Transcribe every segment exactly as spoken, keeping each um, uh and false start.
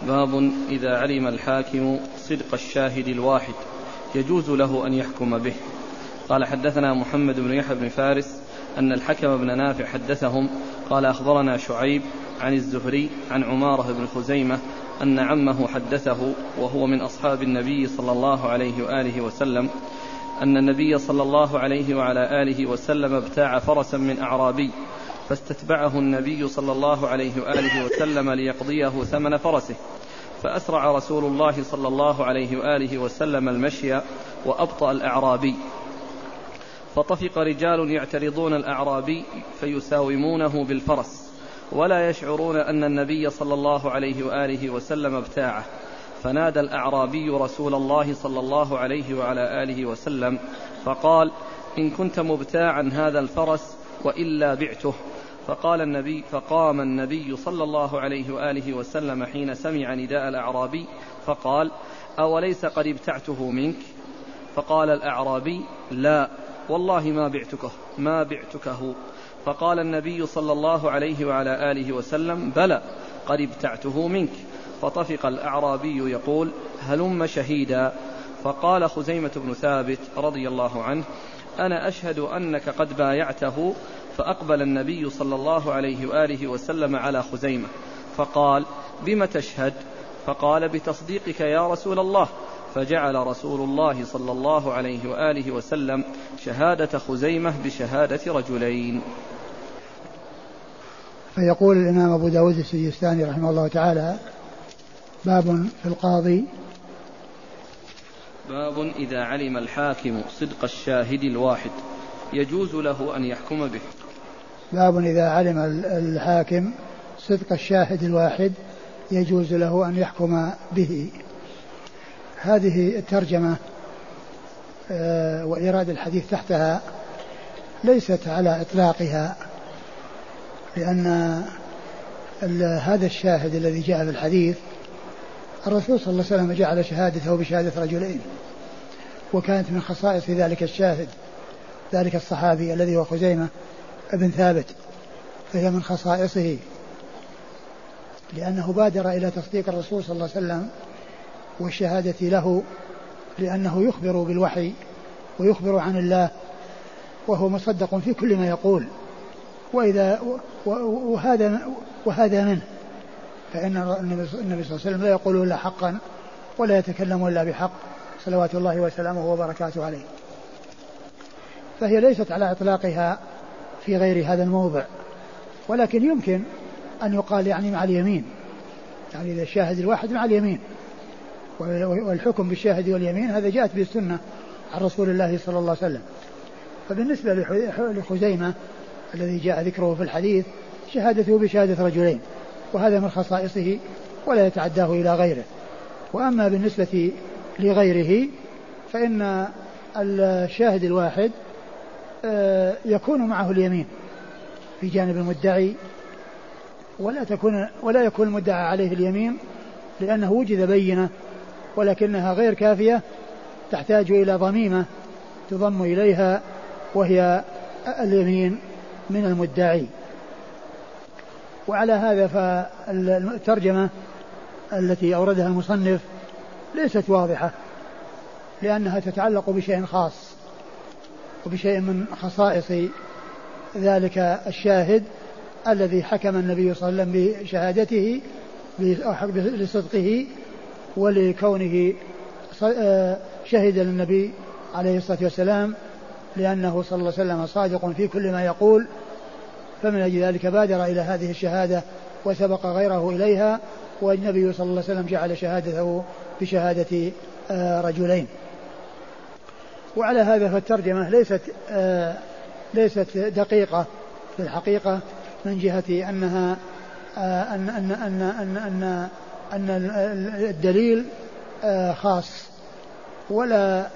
باب إذا علم الحاكم صدق الشاهد الواحد يجوز له أن يحكم به. قال حدثنا محمد بن يحيى بن فارس أن الحكم بن نافع حدثهم قال أخبرنا شعيب عن الزهري عن عمارة بن خزيمة أن عمه حدثه وهو من أصحاب النبي صلى الله عليه وآله وسلم أن النبي صلى الله عليه وعلى آله وسلم ابتاع فرسا من أعرابي فاستتبعه النبي صلى الله عليه وآله وسلم ليقضيه ثمن فرسه، فأسرع رسول الله صلى الله عليه وآله وسلم المشي وأبطأ الأعرابي، فطفق رجال يعترضون الأعرابي فيساومونه بالفرس ولا يشعرون أن النبي صلى الله عليه وآله وسلم ابتاعه، فنادى الأعرابي رسول الله صلى الله عليه وعلى آله وسلم فقال: إن كنت مبتاعا هذا الفرس وإلا بعته. فقال النبي فقام النبي صلى الله عليه وآله وسلم حين سمع نداء الأعرابي فقال: أوليس قد ابتعته منك؟ فقال الأعرابي: لا والله ما بعتكه ما بعتكه. فقال النبي صلى الله عليه وعلى آله وسلم: بلى قد ابتعته منك. فطفق الأعرابي يقول: هلم شهيدا. فقال خزيمة بن ثابت رضي الله عنه: أنا أشهد أنك قد بايعته. فأقبل النبي صلى الله عليه وآله وسلم على خزيمة فقال: بم تشهد؟ فقال: بتصديقك يا رسول الله. فجعل رسول الله صلى الله عليه وآله وسلم شهادة خزيمة بشهادة رجلين. فيقول الإمام أبو داود السجستاني رحمه الله تعالى: باب في القاضي. باب إذا علم الحاكم صدق الشاهد الواحد يجوز له أن يحكم به. باب إذا علم الحاكم صدق الشاهد الواحد يجوز له أن يحكم به. هذه الترجمة وإيراد الحديث تحتها ليست على إطلاقها، لأن هذا الشاهد الذي جاء في الحديث الرسول صلى الله عليه وسلم جعل شهادته بشهادة رجلين، وكانت من خصائص ذلك الشاهد ذلك الصحابي الذي هو خزيمة ابن ثابت، فهي من خصائصه لأنه بادر إلى تصديق الرسول صلى الله عليه وسلم والشهادة له، لأنه يخبر بالوحي ويخبر عن الله وهو مصدق في كل ما يقول، وإذا وهذا وهذا منه، فإن النبي صلى الله عليه وسلم لا يقول إلا حقا ولا يتكلم إلا بحق صلوات الله وسلامه وبركاته عليه. فهي ليست على إطلاقها في غير هذا الموضع، ولكن يمكن أن يقال يعني مع اليمين، يعني إذا الشاهد الواحد مع اليمين، والحكم بالشاهد واليمين هذا جاءت به السنة عن رسول الله صلى الله عليه وسلم. فبالنسبة لخزيمة الذي جاء ذكره في الحديث شهادته بشهادة رجلين، وهذا من خصائصه ولا يتعداه إلى غيره. وأما بالنسبة لغيره فإن الشاهد الواحد يكون معه اليمين في جانب المدعي، ولا تكون ولا يكون المدعى عليه اليمين لأنه وجد بينة، ولكنها غير كافية، تحتاج إلى ضميمة تضم إليها وهي اليمين من المدعي. وعلى هذا فالترجمة التي أوردها المصنف ليست واضحة، لأنها تتعلق بشيء خاص وبشيء من خصائص ذلك الشاهد الذي حكم النبي صلى الله عليه وسلم بشهادته لصدقه ولكونه شهد للنبي عليه الصلاة والسلام، لأنه صلى الله عليه وسلم صادق في كل ما يقول، فمن أجل ذلك بادر إلى هذه الشهادة وسبق غيره إليها، والنبي صلى الله عليه وسلم جعل شهادته بشهادة رجلين. وعلى هذا فالترجمة ليست ليست دقيقة في الحقيقة، من جهة أنها أن أن أن أن أن, أن الدليل خاص ولا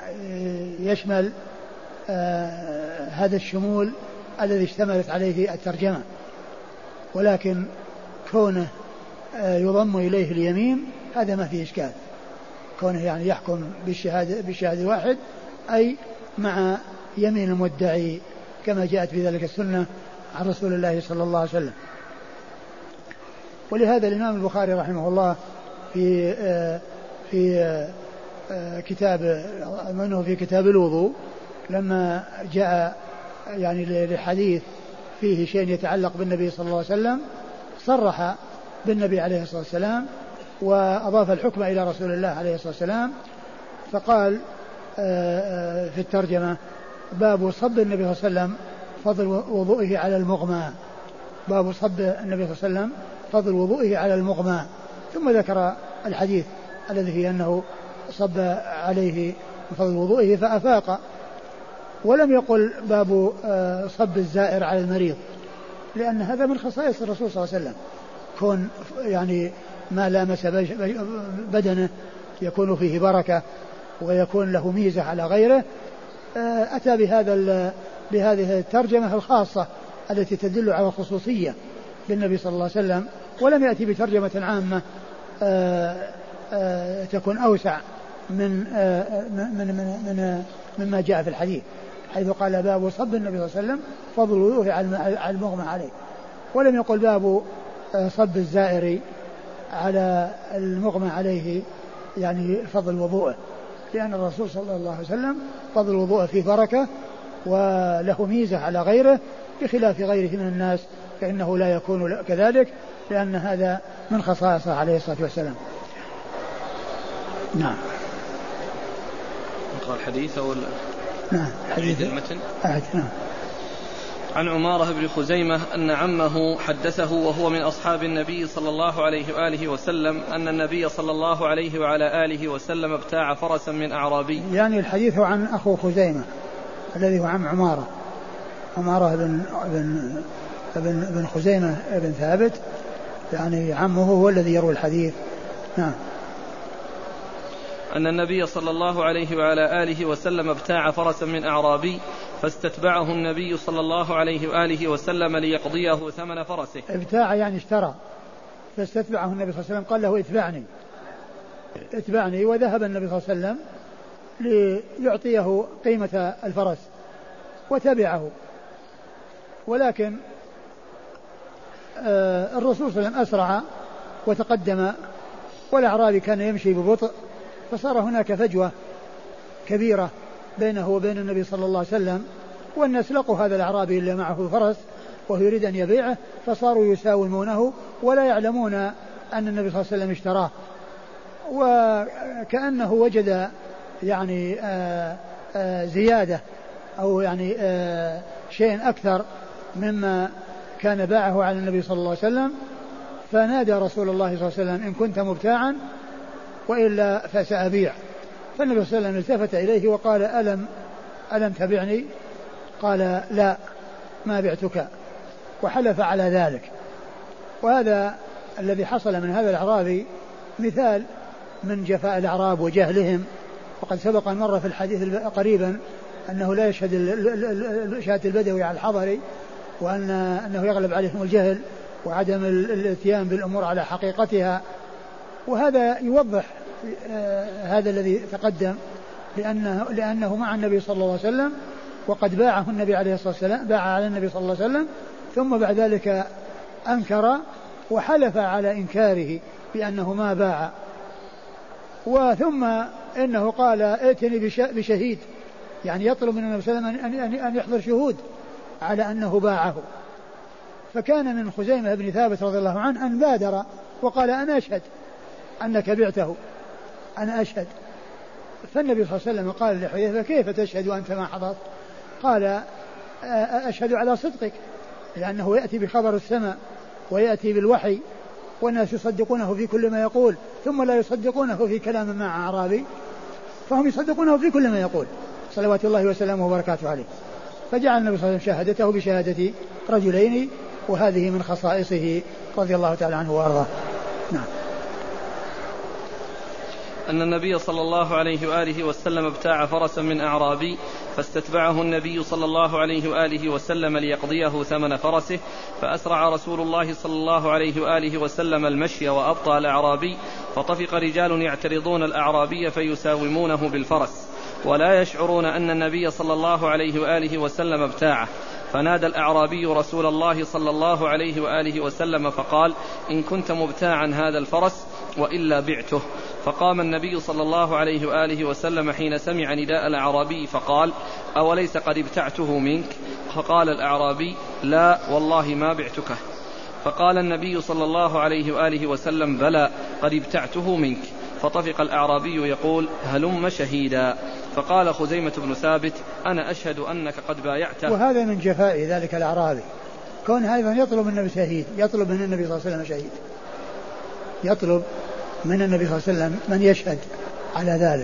يشمل هذا الشمول الذي اشتملت عليه الترجمة، ولكن كونه يضم إليه اليمين هذا ما فيه إشكال، كونه يعني يحكم بالشهادة بالشهادة الواحد أي مع يمين المدعي كما جاءت في ذلك السنة عن رسول الله صلى الله عليه وسلم. ولهذا الإمام البخاري رحمه الله في في كتاب منه في كتاب الوضوء لما جاء يعني لحديث فيه شيء يتعلق بالنبي صلى الله عليه وسلم صرح بالنبي عليه الصلاة والسلام وأضاف الحكم إلى رسول الله عليه الصلاة والسلام، فقال في الترجمة باب صب النبي صلى الله عليه وسلم فضل وضوئه على المغمى، باب صب النبي صلى الله عليه وسلم فضل وضوئه على المغمى، ثم ذكر الحديث الذي فيه أنه صب عليه فضل وضوئه فأفاق، ولم يقل باب صب الزائر على المريض، لأن هذا من خصائص الرسول صلى الله عليه وسلم، كون يعني ما لامس بدنه يكون فيه بركة ويكون له ميزة على غيره. أتى بهذا بهذه الترجمة الخاصة التي تدل على الخصوصية للنبي صلى الله عليه وسلم، ولم يأتي بترجمة عامة تكون أوسع من من من من مما جاء في الحديث، حيث قال باب صب النبي صلى الله عليه وسلم فضل وضوءه على المغمى عليه، ولم يقل باب صب الزائر على المغمى عليه يعني فضل وضوءه، لأن الرسول صلى الله عليه وسلم فضل وضوءه فيه بركة وله ميزة على غيره، بخلاف غيره من الناس فإنه لا يكون كذلك، لأن هذا من خصائصه عليه الصلاة والسلام. نعم. نقرأ الحديث أو نعم حديث المتن. أعد. نعم. عن عمارة بن خزيمة أن عمه حدثه وهو من أصحاب النبي صلى الله عليه وآله وسلم أن النبي صلى الله عليه وعلى آله وسلم ابتاع فرسا من أعرابي. يعني الحديث عن أخو خزيمة الذي هو عم عمارة، عمارة بن بن بن, بن خزيمة بن ثابت، يعني عمه هو الذي يروي الحديث. نعم. أن النبي صلى الله عليه وعلى آله وسلم ابتاع فرسا من أعرابي فاستتبعه النبي صلى الله عليه وآله وسلم ليقضيه ثمن فرسه. ابتاع يعني اشترى، فاستتبعه النبي صلى الله عليه وسلم قال له اتبعني اتبعني، وذهب النبي صلى الله عليه وسلم ليعطيه قيمة الفرس وتبعه، ولكن آه الرسول صلى الله عليه وسلم أسرع وتقدم، والأعرابي كان يمشي ببطء، فصار هناك فجوة كبيرة بينه وبين النبي صلى الله عليه وسلم، والناس لقوا هذا الأعرابي اللي معه فرس وهو يريد أن يبيعه، فصاروا يساومونه ولا يعلمون أن النبي صلى الله عليه وسلم اشتراه، وكأنه وجد يعني آآ آآ زيادة أو يعني شيء أكثر مما كان باعه على النبي صلى الله عليه وسلم، فنادى رسول الله صلى الله عليه وسلم إن كنت مبتاعا وإلا فسأبيع. فالنبي صلى الله عليه وسلم التفت إليه وقال ألم ألم تبعني؟ قال لا ما بعتك، وحلف على ذلك. وهذا الذي حصل من هذا الأعرابي مثال من جفاء الأعراب وجهلهم، وقد سبق أن مر في الحديث قريبا أنه لا يشهد شهادة البدوي على الحضري، وأن أنه يغلب عليهم الجهل وعدم الاتيان بالأمور على حقيقتها، وهذا يوضح آه هذا الذي تقدم، لأنه, لأنه مع النبي صلى الله عليه وسلم وقد باعه النبي عليه الصلاة والسلام، باع على النبي صلى الله عليه وسلم، ثم بعد ذلك أنكر وحلف على إنكاره بأنه ما باع، وثم إنه قال ائتني بشهيد، يعني يطلب من النبي صلى الله عليه وسلم أن يحضر شهود على أنه باعه. فكان من خزيمة بن ثابت رضي الله عنه أن بادر وقال أنا أشهد أنك بعته، أنا أشهد. فالنبي صلى الله عليه وسلم قال لحذيفة كيف تشهد وأنت ما حضرت؟ قال أشهد على صدقك، لأنه يأتي بخبر السماء ويأتي بالوحي، والناس يصدقونه في كل ما يقول، ثم لا يصدقونه في كلام مع أعرابي، فهم يصدقونه في كل ما يقول صلوات الله وسلامه وبركاته عليه. فجعل النبي صلى الله عليه وسلم شهادته بشهادة رجلين، وهذه من خصائصه رضي الله تعالى عنه وأرضاه. نعم. أن النبي صلى الله عليه وآله وسلم ابتاع فرسا من أعرابي فاستتبعه النبي صلى الله عليه وآله وسلم ليقضيه ثمن فرسه، فأسرع رسول الله صلى الله عليه وآله وسلم المشي وأبطأ الأعرابي، فطفق رجال يعترضون الأعرابي فيساومونه بالفرس ولا يشعرون أن النبي صلى الله عليه وآله وسلم ابتاعه، فنادى الأعرابي رسول الله صلى الله عليه وآله وسلم فقال إن كنت مبتاعا هذا الفرس وإلا بعته. فقام النبي صلى الله عليه وآله وسلم حين سمع نداء الأعرابي فقال: أوليس قد ابتعته منك؟ فقال الأعرابي: لا والله ما بعتكه. فقال النبي صلى الله عليه وآله وسلم: بلى قد ابتعته منك. فطفق الأعرابي يقول: هلم شهيدا. فقال خزيمة بن ثابت: أنا أشهد أنك قد بايعته. وهذا من جفاء ذلك الأعرابي، كون أيضا يطلب من النبي شهيد، يطلب من النبي صلى الله عليه وسلم شهيد، يطلب من النبي صلى الله عليه وسلم من يشهد على ذلك.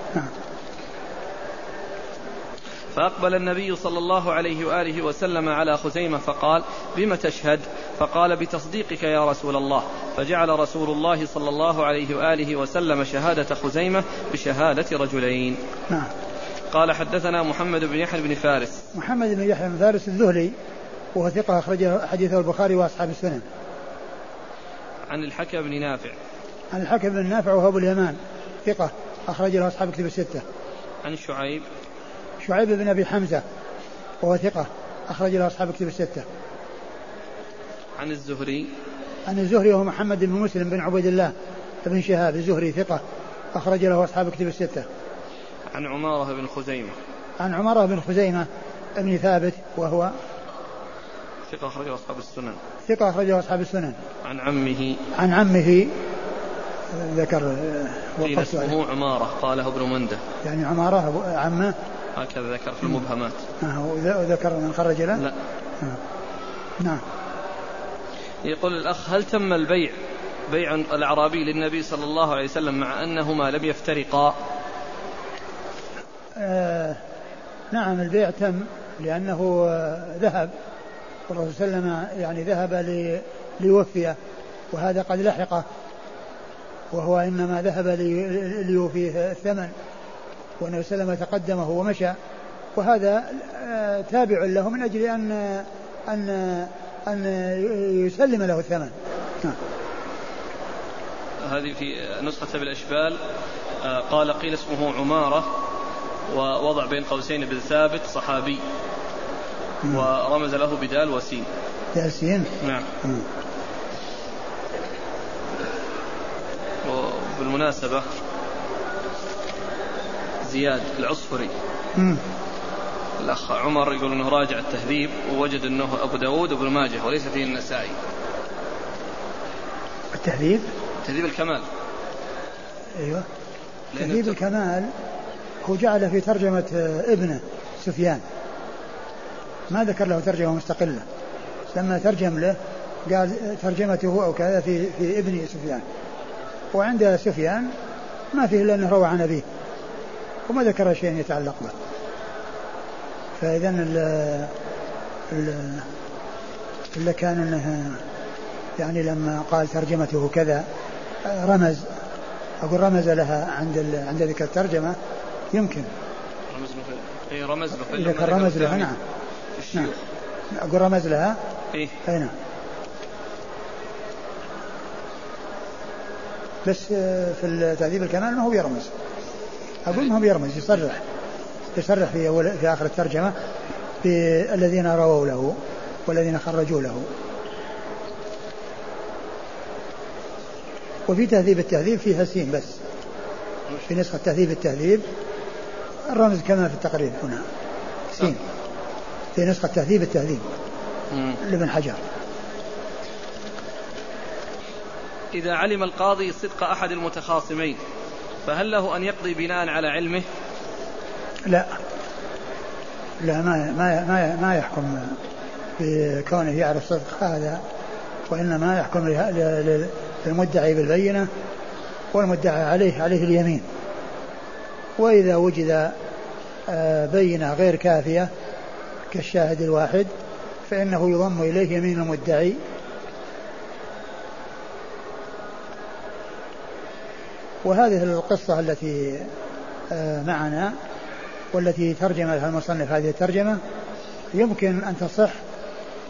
فأقبل النبي صلى الله عليه وآله وسلم على خزيمة فقال: بم تشهد؟ فقال: بتصديقك يا رسول الله. فجعل رسول الله صلى الله عليه وآله وسلم شهادة خزيمة بشهادة رجلين. نعم. قال: حدثنا محمد بن يحيى بن فارس. محمد بن يحيى بن فارس الذهلي وهو ثقة أخرجه حديثه البخاري وأصحاب السنن. عن الحكم بن نافع. عن الحكم بن نافع وهو أبو اليمان ثقة أخرج له أصحاب الكتب الستة. عن شعيب. شعيب بن أبي حمزة وهو ثقة أخرج له أصحاب الكتب الستة. عن الزهري. عن الزهري وهو محمد بن مسلم بن عبيد الله بن شهاب الزهري ثقة أخرج له أصحاب الكتب الستة. عن عمارة بن خزيمة. عن عمارة بن خزيمة ابن ثابت وهو ثقة أخرج له أصحاب السنن. ثقة أخرج له أصحاب السنن. عن عمه. عن عمه ذكر قيل اسمه عمارة قاله ابن منده. يعني عمارة عمه هكذا ذكر في المبهمات. آه وذكر من خرج له. لا. آه. نعم. يقول الأخ: هل تم البيع بيع الأعرابي للنبي صلى الله عليه وسلم مع أنهما لم يفترقا؟ آه نعم البيع تم لأنه ذهب والرسول صلى الله عليه وسلم يعني ذهب لي ليوفيه وهذا قد لحقه وهو إنما ذهب ليوفيه الثمن والنبي صلى الله عليه وسلم تقدمه ومشى وهذا تابع له من أجل أن أن أن يسلم له الثمن. هذه في نسخة بالأشبال. قال: قيل اسمه عمارة ووضع بين قوسين بن ثابت صحابي ورمز له بدال وسين. دال سين. نعم. وبالمناسبة زياد العصفري مم. الأخ عمر يقول أنه راجع التهذيب ووجد أنه أبو داود وابن ماجه وليس فيه النسائي. التهذيب تهذيب الكمال. أيوة تهذيب الكمال هو جعل في ترجمة ابنه سفيان ما ذكر له ترجمة مستقلة لما ترجم له قال ترجمته أو كذا في, في ابن سفيان وعند سفيان ما فيه إلا أنه روى عن أبيه وما ذكر شيء يتعلق به. فإذا اللي كان أنه يعني لما قال ترجمته كذا رمز أقول رمز لها عند عند ذكر الترجمة يمكن رمز له إيه رمز له إذا كان رمز لها. نعم. نعم أقول رمز لها إيه نعم. بس في تهذيب الكمال ما هو يرمز أقول ما هو يرمز يصرح يصرح في في آخر الترجمة بالذين رووا له والذين خرجوا له. وفي تهذيب التهذيب فيها سين بس في نسخة تهذيب التهذيب الرمز كما في التقريب هنا سين في نسخة تهذيب التهذيب لابن حجر. إذا علم القاضي صدق أحد المتخاصمين فهل له أن يقضي بناء على علمه؟ لا لا ما ما ما, ما يحكم بكونه يعرف صدق هذا وإنما يحكم للمدعي بالبينة والمدعي عليه عليه اليمين. وإذا وجد بينة غير كافية كالشاهد الواحد فإنه يضم إليه يمين المدعي. وهذه القصة التي معنا والتي ترجم لها المصنف هذه الترجمة يمكن أن تصح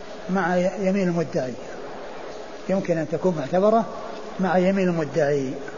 مع يمين المدعي يمكن أن تكون معتبرة مع يمين المدعي.